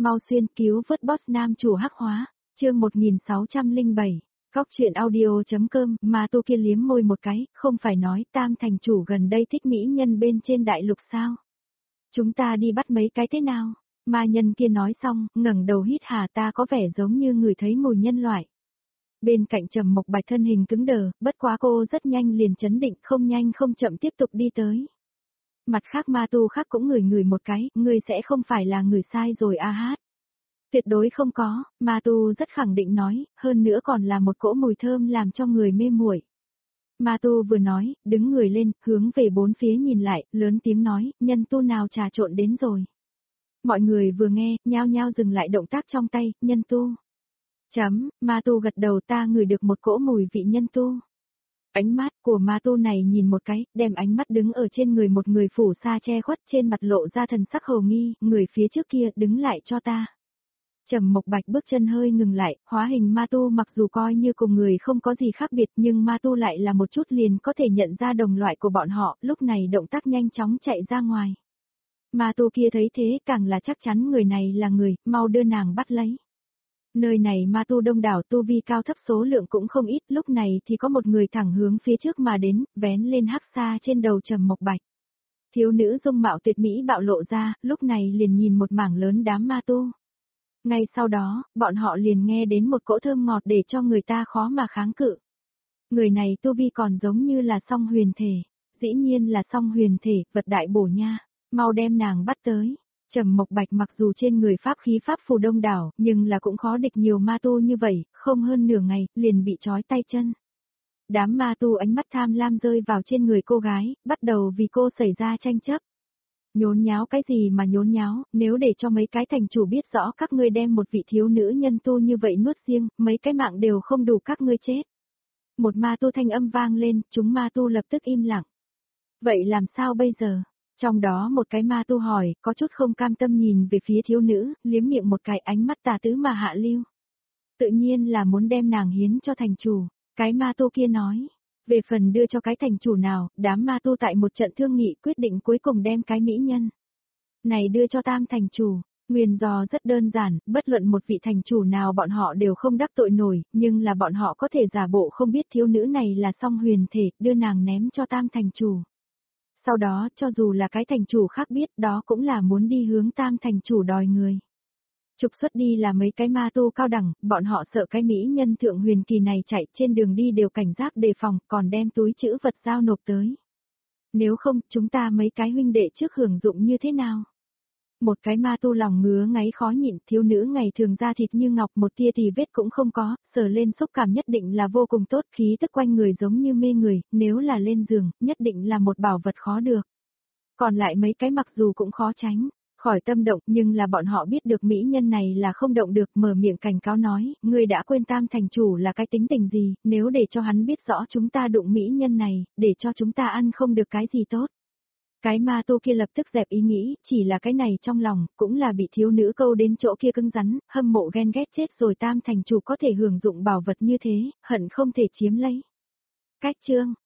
mau xuyên cứu vớt boss nam chủ hắc hóa, chương 1607, góc chuyện audio.com, Ma Tu kia liếm môi một cái, không phải nói Tam thành chủ gần đây thích mỹ nhân bên trên đại lục sao? Chúng ta đi bắt mấy cái thế nào? Ma nhân kia nói xong, ngẩng đầu hít hà, ta có vẻ giống như người thấy mùi nhân loại. Bên cạnh Trầm Mộc Bạch thân hình cứng đờ, bất quá cô rất nhanh liền chấn định, không nhanh không chậm tiếp tục đi tới. Mặt khác Ma Tu khác cũng ngửi một cái, ngươi sẽ không phải là người sai rồi a hát. Tuyệt đối không có, Ma Tu rất khẳng định nói, hơn nữa còn là một cỗ mùi thơm làm cho người mê muội. Ma Tu vừa nói, đứng người lên, hướng về bốn phía nhìn lại, lớn tiếng nói, nhân tu nào trà trộn đến rồi. Mọi người vừa nghe, nhao nhao dừng lại động tác trong tay, nhân tu. Ma Tu gật đầu, ta ngửi được một cỗ mùi vị nhân tu. Ánh mắt của Ma Tu này nhìn một cái, đem ánh mắt đứng ở trên người một người phủ sa che khuất, trên mặt lộ ra thần sắc hồ nghi, người phía trước kia đứng lại cho ta. Trầm Mộc Bạch bước chân hơi ngừng lại, hóa hình Ma Tu mặc dù coi như cùng người không có gì khác biệt nhưng Ma Tu lại là một chút liền có thể nhận ra đồng loại của bọn họ, lúc này động tác nhanh chóng chạy ra ngoài. Ma Tu kia thấy thế càng là chắc chắn người này là người, mau đưa nàng bắt lấy. Nơi này Ma Tu đông đảo, tu vi cao thấp số lượng cũng không ít, lúc này thì có một người thẳng hướng phía trước mà đến, vén lên hắc sa trên đầu Trầm Mộc Bạch. Thiếu nữ dung mạo tuyệt mỹ bạo lộ ra, lúc này liền nhìn một mảng lớn đám Ma Tu. Ngay sau đó, bọn họ liền nghe đến một cỗ thơm ngọt để cho người ta khó mà kháng cự. Người này tu vi còn giống như là song huyền thể, dĩ nhiên là song huyền thể, vật đại bổ nha, mau đem nàng bắt tới. Trầm Mộc Bạch mặc dù trên người pháp khí pháp phù đông đảo, nhưng là cũng khó địch nhiều Ma Tu như vậy, không hơn nửa ngày, liền bị trói tay chân. Đám Ma Tu ánh mắt tham lam rơi vào trên người cô gái, bắt đầu vì cô xảy ra tranh chấp. Nhốn nháo cái gì mà nhốn nháo, nếu để cho mấy cái thành chủ biết rõ các ngươi đem một vị thiếu nữ nhân tu như vậy nuốt riêng, mấy cái mạng đều không đủ các ngươi chết. Một Ma Tu thanh âm vang lên, chúng Ma Tu lập tức im lặng. Vậy làm sao bây giờ? Trong đó một cái Ma Tu hỏi, có chút không cam tâm nhìn về phía thiếu nữ, liếm miệng một cái, ánh mắt tà tứ mà hạ lưu. Tự nhiên là muốn đem nàng hiến cho thành chủ, cái Ma Tu kia nói. Về phần đưa cho cái thành chủ nào, đám Ma Tu tại một trận thương nghị quyết định cuối cùng đem cái mỹ nhân này đưa cho Tam thành chủ. Nguyên do rất đơn giản, bất luận một vị thành chủ nào bọn họ đều không đắc tội nổi, nhưng là bọn họ có thể giả bộ không biết thiếu nữ này là song huyền thể, đưa nàng ném cho Tam thành chủ. Sau đó, cho dù là cái thành chủ khác biết, đó cũng là muốn đi hướng Tam thành chủ đòi người. Trục xuất đi là mấy cái Ma Tu cao đẳng, bọn họ sợ cái mỹ nhân thượng huyền kỳ này chạy trên đường đi đều cảnh giác đề phòng, còn đem túi trữ vật giao nộp tới. Nếu không, chúng ta mấy cái huynh đệ trước hưởng dụng như thế nào? Một cái Ma Tu lòng ngứa ngáy khó nhịn, thiếu nữ ngày thường da thịt như ngọc, một tia thì vết cũng không có, sờ lên xúc cảm nhất định là vô cùng tốt, khí tức quanh người giống như mê người, nếu là lên giường, nhất định là một bảo vật khó được. Còn lại mấy cái mặc dù cũng khó tránh khỏi tâm động, nhưng là bọn họ biết được mỹ nhân này là không động được, mở miệng cảnh cáo nói, ngươi đã quên Tam thành chủ là cái tính tình gì, nếu để cho hắn biết rõ chúng ta đụng mỹ nhân này, để cho chúng ta ăn không được cái gì tốt. Cái Ma Tu kia lập tức dẹp ý nghĩ, chỉ là cái này trong lòng, cũng là bị thiếu nữ câu đến chỗ kia cứng rắn, hâm mộ ghen ghét chết rồi, Tam thành chủ có thể hưởng dụng bảo vật như thế, hận không thể chiếm lấy. Cách chương